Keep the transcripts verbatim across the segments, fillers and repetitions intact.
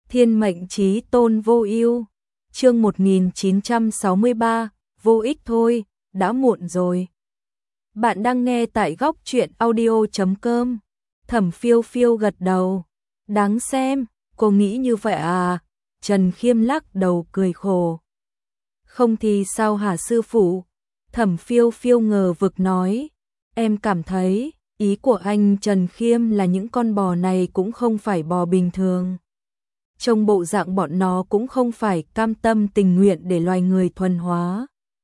Thiên mệnh chí tôn vô ưu. Chương một nghìn chín trăm sáu mươi ba, vô ích thôi, đã muộn rồi. Bạn đang nghe tại góc truyện audio chấm com. Thẩm Phiêu Phiêu gật đầu. Đáng xem, cô nghĩ như vậy à? Trần Khiêm lắc đầu cười khổ. Không thì sao hả sư phụ? Thẩm Phiêu Phiêu ngờ vực nói. Em cảm thấy, ý của anh Trần Khiêm là những con bò này cũng không phải bò bình thường. Trong bộ dạng bọn nó cũng không phải cam tâm tình nguyện để loài người thuần hóa.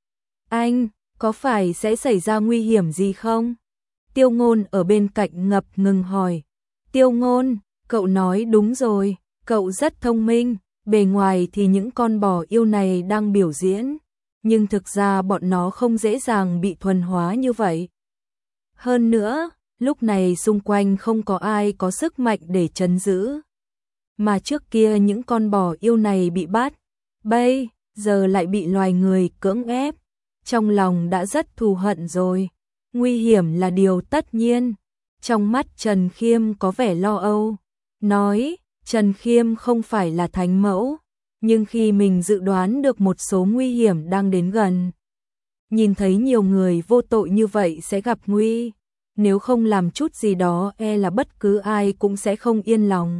Anh, có phải sẽ xảy ra nguy hiểm gì không? Tiêu Ngôn ở bên cạnh ngập ngừng hỏi. Tiêu Ngôn, cậu nói đúng rồi, cậu rất thông minh, bề ngoài thì những con bò yêu này đang biểu diễn, nhưng thực ra bọn nó không dễ dàng bị thuần hóa như vậy. Hơn nữa, lúc này xung quanh không có ai có sức mạnh để trấn giữ. Mà trước kia những con bò yêu này bị bắt, bây giờ lại bị loài người cưỡng ép, trong lòng đã rất thù hận rồi. Nguy hiểm là điều tất nhiên. Trong mắt Trần Khiêm có vẻ lo âu, nói Trần Khiêm không phải là thánh mẫu, nhưng khi mình dự đoán được một số nguy hiểm đang đến gần, nhìn thấy nhiều người vô tội như vậy sẽ gặp nguy, nếu không làm chút gì đó e là bất cứ ai cũng sẽ không yên lòng.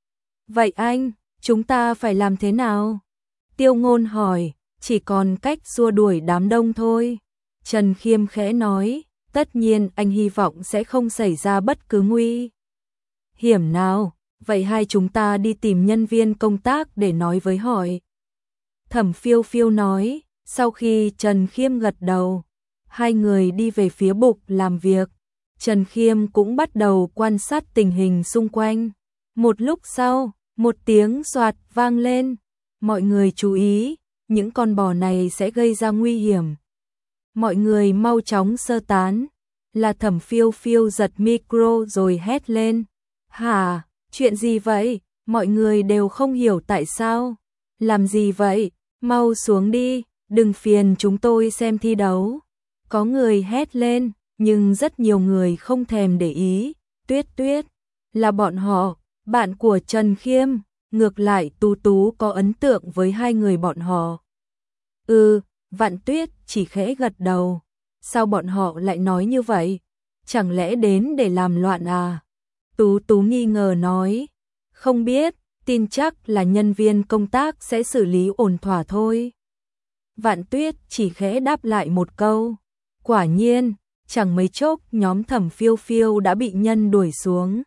Vậy anh, chúng ta phải làm thế nào? Tiêu Ngôn hỏi. Chỉ còn cách xua đuổi đám đông thôi. Trần Khiêm khẽ nói, tất nhiên anh hy vọng sẽ không xảy ra bất cứ nguy hiểm nào. Vậy hai chúng ta đi tìm nhân viên công tác để nói với hỏi. Thẩm Phiêu Phiêu nói. Sau khi Trần Khiêm gật đầu, hai người đi về phía bục làm việc. Trần Khiêm cũng bắt đầu quan sát tình hình xung quanh. Một lúc sau, một tiếng xoạt vang lên. Mọi người chú ý, những con bò này sẽ gây ra nguy hiểm. Mọi người mau chóng sơ tán. Là Thẩm Phiêu Phiêu giật micro rồi hét lên. Hả, chuyện gì vậy? Mọi người đều không hiểu tại sao. Làm gì vậy? Mau xuống đi, đừng phiền chúng tôi xem thi đấu. Có người hét lên, nhưng rất nhiều người không thèm để ý. Tuyết Tuyết, là bọn họ, bạn của Trần Khiêm. Ngược lại Tú Tú có ấn tượng với hai người bọn họ. Ừ, Vạn Tuyết chỉ khẽ gật đầu. Sao bọn họ lại nói như vậy? Chẳng lẽ đến để làm loạn à? Tú Tú nghi ngờ nói. Không biết, tin chắc là nhân viên công tác sẽ xử lý ổn thỏa thôi. Vạn Tuyết chỉ khẽ đáp lại một câu. Quả nhiên, chẳng mấy chốc nhóm Thẩm Phiêu Phiêu đã bị nhân đuổi xuống.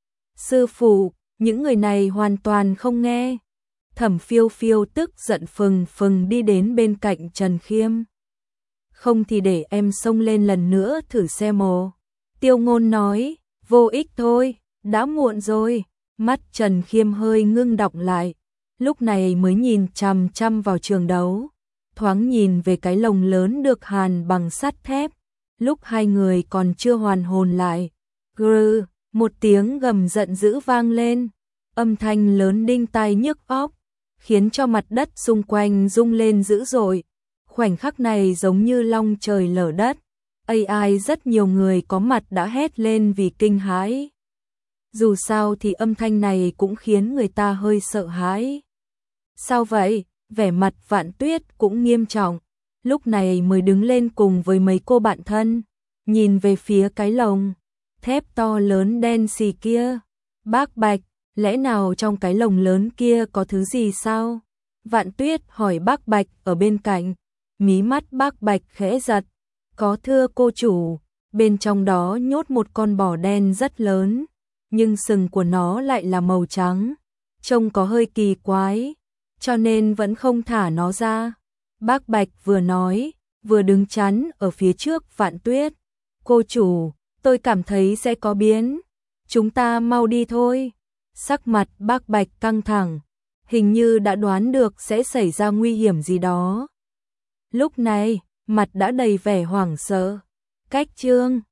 Sư phụ, những người này hoàn toàn không nghe. Thẩm Phiêu Phiêu tức giận phừng phừng đi đến bên cạnh Trần Khiêm. Không thì để em xông lên lần nữa thử xem mồ. Tiêu Ngôn nói, vô ích thôi, đã muộn rồi. Mắt Trần Khiêm hơi ngưng đọng lại, lúc này mới nhìn chằm chằm vào trường đấu. Thoáng nhìn về cái lồng lớn được hàn bằng sắt thép. Lúc hai người còn chưa hoàn hồn lại, grừ, một tiếng gầm giận dữ vang lên. Âm thanh lớn đinh tai nhức óc, khiến cho mặt đất xung quanh rung lên dữ dội. Khoảnh khắc này giống như long trời lở đất. a i rất nhiều người có mặt đã hét lên vì kinh hãi. Dù sao thì âm thanh này cũng khiến người ta hơi sợ hãi. Sao vậy? Vẻ mặt Vạn Tuyết cũng nghiêm trọng. Lúc này mới đứng lên cùng với mấy cô bạn thân, nhìn về phía cái lồng thép to lớn đen xì kia. Bác Bạch, lẽ nào trong cái lồng lớn kia có thứ gì sao? Vạn Tuyết hỏi bác Bạch ở bên cạnh. Mí mắt bác Bạch khẽ giật. Có thưa cô chủ, bên trong đó nhốt một con bò đen rất lớn, nhưng sừng của nó lại là màu trắng, trông có hơi kỳ quái, cho nên vẫn không thả nó ra. Bác Bạch vừa nói, vừa đứng chắn ở phía trước Vạn Tuyết. Cô chủ, tôi cảm thấy sẽ có biến, chúng ta mau đi thôi. Sắc mặt bác Bạch căng thẳng, hình như đã đoán được sẽ xảy ra nguy hiểm gì đó. Lúc này, mặt đã đầy vẻ hoảng sợ. Cách chương